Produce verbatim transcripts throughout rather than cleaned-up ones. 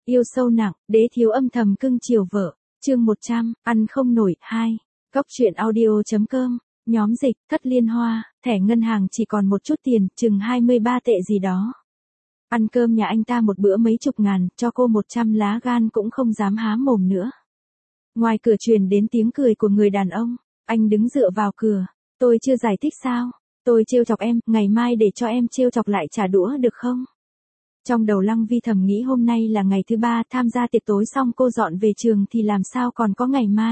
Yêu sâu nặng, đế thiếu âm thầm cưng chiều vợ. Chương một trăm, ăn không nổi. Hai. Góc truyện audio.com. Nhóm dịch, thất liên hoa, thẻ ngân hàng chỉ còn một chút tiền, chừng hai mươi ba tệ gì đó. Ăn cơm nhà anh ta một bữa mấy chục ngàn, cho cô một trăm lá gan cũng không dám há mồm nữa. Ngoài cửa truyền đến tiếng cười của người đàn ông, anh đứng dựa vào cửa. Tôi chưa giải thích sao? Tôi trêu chọc em, ngày mai để cho em trêu chọc lại trả đũa được không? Trong đầu Lăng Vi thầm nghĩ hôm nay là ngày thứ ba tham gia tiệc tối xong cô dọn về trường thì làm sao còn có ngày mai.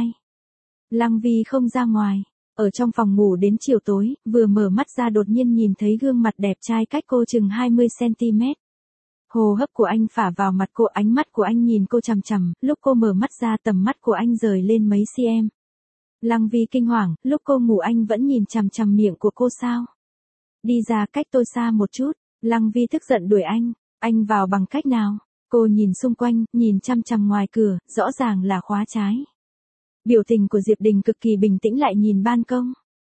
Lăng Vi không ra ngoài, ở trong phòng ngủ đến chiều tối, vừa mở mắt ra đột nhiên nhìn thấy gương mặt đẹp trai cách cô chừng hai mươi xăng-ti-mét. Hô hấp của anh phả vào mặt cô, ánh mắt của anh nhìn cô chằm chằm, lúc cô mở mắt ra tầm mắt của anh rời lên mấy cm. Lăng Vi kinh hoàng, lúc cô ngủ anh vẫn nhìn chằm chằm miệng của cô sao? Đi ra cách tôi xa một chút. Lăng Vi tức giận đuổi anh. Anh vào bằng cách nào? Cô nhìn xung quanh, nhìn chằm chằm ngoài cửa, rõ ràng là khóa trái. Biểu tình của Diệp Đình cực kỳ bình tĩnh lại nhìn ban công.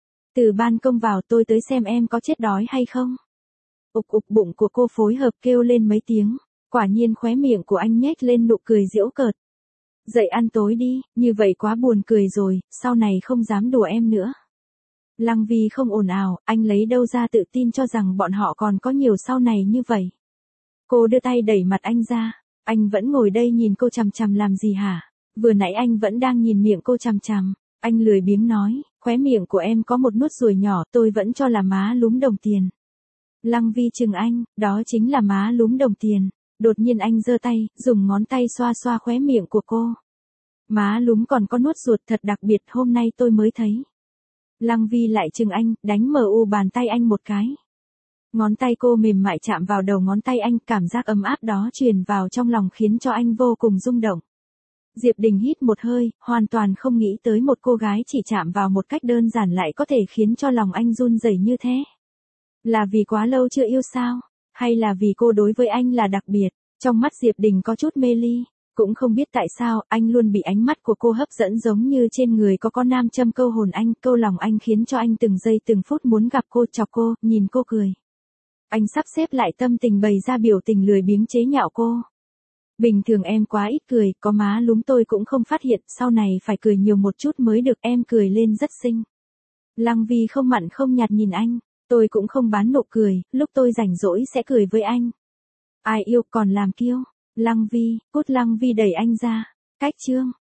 Từ ban công vào, tôi tới xem em có chết đói hay không. Ục ục, bụng của cô phối hợp kêu lên mấy tiếng. Quả nhiên khóe miệng của anh nhếch lên nụ cười giễu cợt. Dậy ăn tối đi, như vậy quá buồn cười rồi, sau này không dám đùa em nữa. Lăng Vi không ồn ào, anh lấy đâu ra tự tin cho rằng bọn họ còn có nhiều sau này như vậy. Cô đưa tay đẩy mặt anh ra. Anh vẫn ngồi đây nhìn cô chằm chằm làm gì hả? Vừa nãy anh vẫn đang nhìn miệng cô chằm chằm. Anh lười biếng nói, khóe miệng của em có một nốt ruồi nhỏ, tôi vẫn cho là má lúm đồng tiền. Lăng Vi chừng anh, đó chính là má lúm đồng tiền. Đột nhiên anh giơ tay, dùng ngón tay xoa xoa khóe miệng của cô. Má lúm còn có nốt ruột thật đặc biệt, hôm nay tôi mới thấy. Lăng Vi lại chừng anh, đánh mờ u bàn tay anh một cái. Ngón tay cô mềm mại chạm vào đầu ngón tay anh, cảm giác ấm áp đó truyền vào trong lòng khiến cho anh vô cùng rung động. Diệp Đình hít một hơi, hoàn toàn không nghĩ tới một cô gái chỉ chạm vào một cách đơn giản lại có thể khiến cho lòng anh run rẩy như thế. Là vì quá lâu chưa yêu sao? Hay là vì cô đối với anh là đặc biệt? Trong mắt Diệp Đình có chút mê ly. Cũng không biết tại sao, anh luôn bị ánh mắt của cô hấp dẫn giống như trên người có con nam châm câu hồn anh, câu lòng anh khiến cho anh từng giây từng phút muốn gặp cô, chọc cô, nhìn cô cười. Anh sắp xếp lại tâm tình bày ra biểu tình lười biếng chế nhạo cô. Bình thường em quá ít cười, có má lúm tôi cũng không phát hiện, sau này phải cười nhiều một chút mới được, em cười lên rất xinh. Lăng Vi không mặn không nhạt nhìn anh, tôi cũng không bán nụ cười, lúc tôi rảnh rỗi sẽ cười với anh. Ai yêu còn làm kiêu. Lăng Vi, cút. Lăng Vi đẩy anh ra. Cách chương.